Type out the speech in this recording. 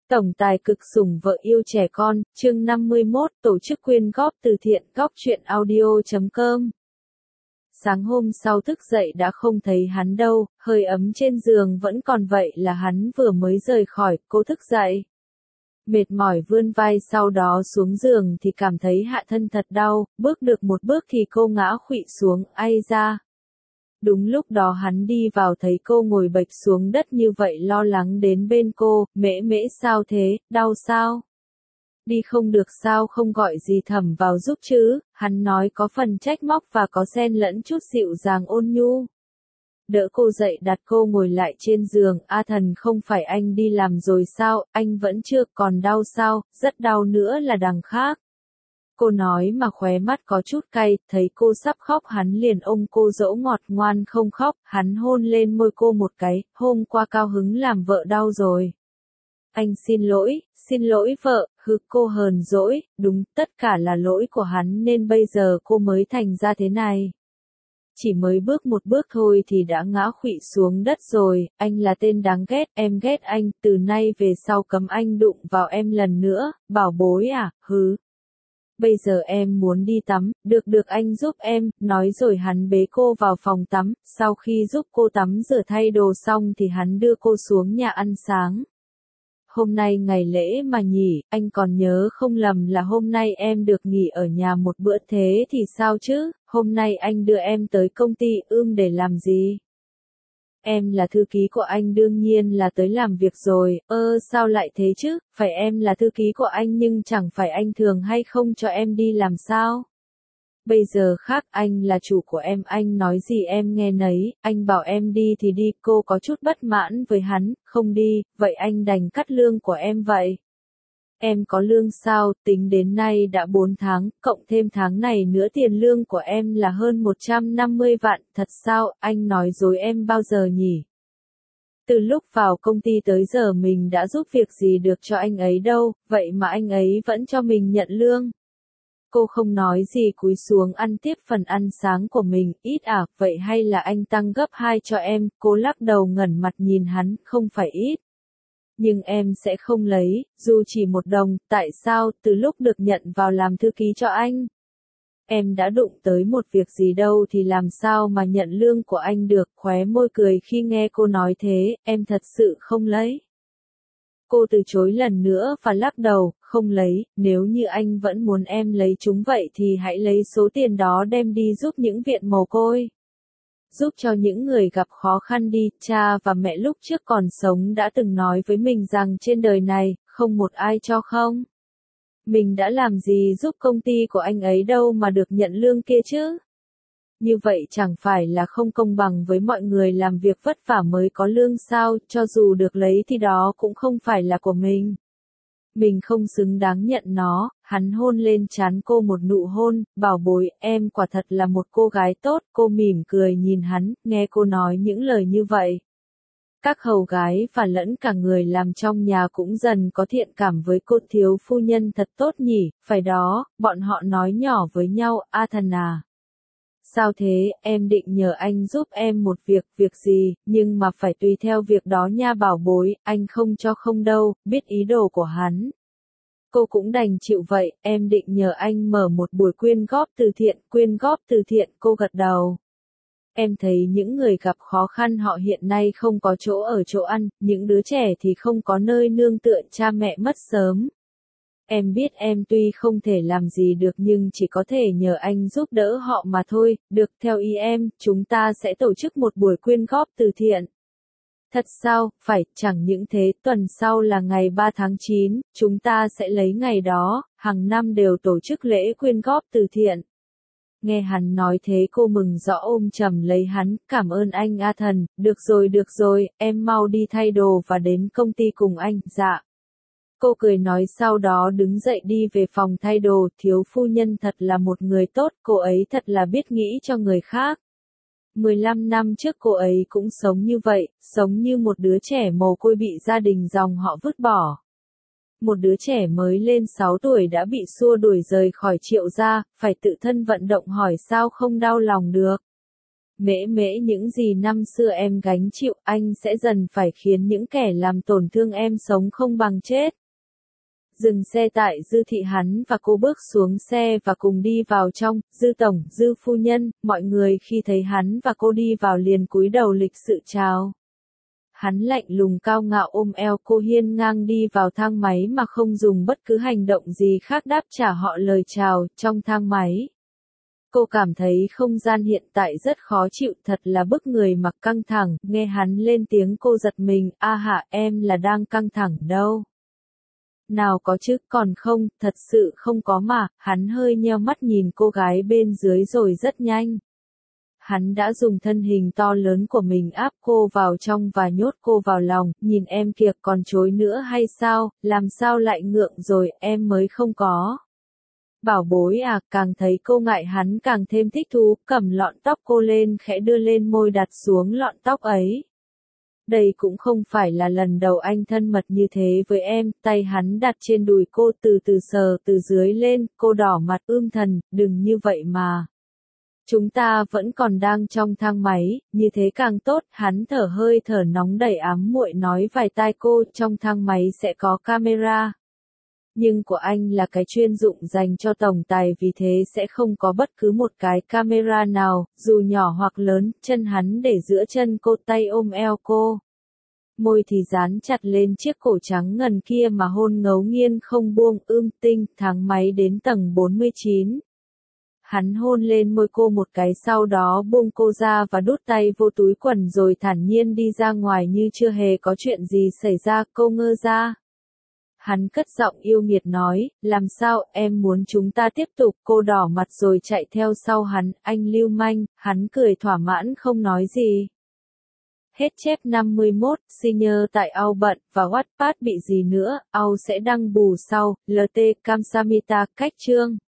Tổng tài cực sủng vợ yêu trẻ con, chương 51, tổ chức quyên góp từ thiện, góc chuyện audio.com. Sáng hôm sau thức dậy đã không thấy hắn đâu, hơi ấm trên giường vẫn còn vậy là hắn vừa mới rời khỏi, cô thức dậy. Mệt mỏi vươn vai sau đó xuống giường thì cảm thấy hạ thân thật đau, bước được một bước thì cô ngã khuỵu xuống, ai ra. Đúng lúc đó hắn đi vào thấy cô ngồi bệt xuống đất như vậy lo lắng đến bên cô, mễ mễ sao thế, đau sao? Đi không được sao không gọi gì Thẩm vào giúp chứ, hắn nói có phần trách móc và có xen lẫn chút dịu dàng ôn nhu. Đỡ cô dậy đặt cô ngồi lại trên giường, A Thần không phải anh đi làm rồi sao, anh vẫn chưa còn đau sao, rất đau nữa là đằng khác. Cô nói mà khóe mắt có chút cay, thấy cô sắp khóc hắn liền ôm cô dỗ ngọt ngoan không khóc, hắn hôn lên môi cô một cái, hôm qua cao hứng làm vợ đau rồi. Anh xin lỗi vợ, cô hờn dỗi, đúng, tất cả là lỗi của hắn nên bây giờ cô mới thành ra thế này. Chỉ mới bước một bước thôi thì đã ngã khuỵu xuống đất rồi, anh là tên đáng ghét, em ghét anh, từ nay về sau cấm anh đụng vào em lần nữa, bảo bối à, Bây giờ em muốn đi tắm, được anh giúp em, nói rồi hắn bế cô vào phòng tắm, sau khi giúp cô tắm rửa thay đồ xong thì hắn đưa cô xuống nhà ăn sáng. Hôm nay ngày lễ mà nhỉ, anh còn nhớ không lầm là hôm nay em được nghỉ ở nhà một bữa thế thì sao chứ, hôm nay anh đưa em tới công ty để làm gì? Em là thư ký của anh đương nhiên là tới làm việc rồi, sao lại thế chứ, phải em là thư ký của anh nhưng chẳng phải anh thường hay không cho em đi làm sao? Bây giờ khác anh là chủ của em, anh nói gì em nghe nấy, anh bảo em đi thì đi, cô có chút bất mãn với hắn, không đi, vậy anh đành cắt lương của em vậy. Em có lương sao, tính đến nay đã 4 tháng, cộng thêm tháng này nữa tiền lương của em là hơn 150 vạn, thật sao, anh nói dối em bao giờ nhỉ? Từ lúc vào công ty tới giờ mình đã giúp việc gì được cho anh ấy đâu, vậy mà anh ấy vẫn cho mình nhận lương. Cô không nói gì cúi xuống ăn tiếp phần ăn sáng của mình, ít à, vậy hay là anh tăng gấp 2 cho em, cô lắc đầu ngẩn mặt nhìn hắn, không phải ít. Nhưng em sẽ không lấy, dù chỉ 1 đồng, tại sao, từ lúc được nhận vào làm thư ký cho anh? Em đã đụng tới một việc gì đâu thì làm sao mà nhận lương của anh được, khóe môi cười khi nghe cô nói thế, em thật sự không lấy. Cô từ chối lần nữa và lắc đầu, không lấy, nếu như anh vẫn muốn em lấy chúng vậy thì hãy lấy số tiền đó đem đi giúp những viện mồ côi. Giúp cho những người gặp khó khăn đi, cha và mẹ lúc trước còn sống đã từng nói với mình rằng trên đời này, không một ai cho không. Mình đã làm gì giúp công ty của anh ấy đâu mà được nhận lương kia chứ? Như vậy chẳng phải là không công bằng với mọi người làm việc vất vả mới có lương sao, cho dù được lấy thì đó cũng không phải là của mình. Mình không xứng đáng nhận nó, hắn hôn lên trán cô một nụ hôn, bảo bối, em quả thật là một cô gái tốt, cô mỉm cười nhìn hắn, nghe cô nói những lời như vậy. Các hầu gái và lẫn cả người làm trong nhà cũng dần có thiện cảm với cô thiếu phu nhân thật tốt nhỉ, phải đó, bọn họ nói nhỏ với nhau, A Thần à. Sao thế, em định nhờ anh giúp em một việc gì, nhưng mà phải tùy theo việc đó nha bảo bối, anh không cho không đâu, biết ý đồ của hắn. Cô cũng đành chịu vậy, em định nhờ anh mở một buổi quyên góp từ thiện, cô gật đầu. Em thấy những người gặp khó khăn họ hiện nay không có chỗ ở chỗ ăn, những đứa trẻ thì không có nơi nương tựa, cha mẹ mất sớm. Em biết em tuy không thể làm gì được nhưng chỉ có thể nhờ anh giúp đỡ họ mà thôi, được theo ý em, chúng ta sẽ tổ chức một buổi quyên góp từ thiện. Thật sao, phải, chẳng những thế, tuần sau là ngày 3 tháng 9, chúng ta sẽ lấy ngày đó, hàng năm đều tổ chức lễ quyên góp từ thiện. Nghe hắn nói thế cô mừng rõ ôm chầm lấy hắn, cảm ơn anh A Thần, được rồi, em mau đi thay đồ và đến công ty cùng anh, dạ. Cô cười nói sau đó đứng dậy đi về phòng thay đồ, thiếu phu nhân thật là một người tốt, cô ấy thật là biết nghĩ cho người khác. 15 năm trước cô ấy cũng sống như vậy, sống như một đứa trẻ mồ côi bị gia đình dòng họ vứt bỏ. Một đứa trẻ mới lên 6 tuổi đã bị xua đuổi rời khỏi Triệu gia, phải tự thân vận động hỏi sao không đau lòng được. Mễ mễ những gì năm xưa em gánh chịu anh sẽ dần phải khiến những kẻ làm tổn thương em sống không bằng chết. Dừng xe tại Dư thị hắn và cô bước xuống xe và cùng đi vào trong. Dư tổng, Dư phu nhân, mọi người khi thấy hắn và cô đi vào liền cúi đầu lịch sự chào. Hắn lạnh lùng cao ngạo ôm eo cô hiên ngang đi vào thang máy mà không dùng bất cứ hành động gì khác đáp trả họ lời chào. Trong thang máy, cô cảm thấy không gian hiện tại rất khó chịu, thật là bức người mặc căng thẳng. Nghe hắn lên tiếng cô giật mình, a hạ em là đang căng thẳng đâu. Nào có chứ, còn không, thật sự không có mà. Hắn hơi nheo mắt nhìn cô gái bên dưới rồi rất nhanh. Hắn đã dùng thân hình to lớn của mình áp cô vào trong và nhốt cô vào lòng. Nhìn em kìa, còn chối nữa hay sao, làm sao lại ngượng rồi, em mới không có. Bảo bối à, càng thấy cô ngại hắn càng thêm thích thú, cầm lọn tóc cô lên khẽ đưa lên môi đặt xuống lọn tóc ấy. Đây cũng không phải là lần đầu anh thân mật như thế với em. Tay hắn đặt trên đùi cô từ từ sờ từ dưới lên, cô đỏ mặt thần, đừng như vậy mà. Chúng ta vẫn còn đang trong thang máy, như thế càng tốt. Hắn thở hơi thở nóng đầy ám muội nói vài tai cô, trong thang máy sẽ có camera. Nhưng của anh là cái chuyên dụng dành cho tổng tài, vì thế sẽ không có bất cứ một cái camera nào, dù nhỏ hoặc lớn. Chân hắn để giữa chân cô, tay ôm eo cô. Môi thì dán chặt lên chiếc cổ trắng ngần kia mà hôn ngấu nghiến không buông. Tinh, thang máy đến tầng 49. Hắn hôn lên môi cô một cái, sau đó buông cô ra và đút tay vô túi quần rồi thản nhiên đi ra ngoài như chưa hề có chuyện gì xảy ra. Cô ngơ ra. Hắn cất giọng yêu nghiệt nói, làm sao, em muốn chúng ta tiếp tục. Cô đỏ mặt rồi chạy theo sau hắn, anh lưu manh. Hắn cười thỏa mãn không nói gì. Hết chép 51, senior tại Au bận, và Wattpad bị gì nữa, Au sẽ đăng bù sau. LT Kamsamita cách chương.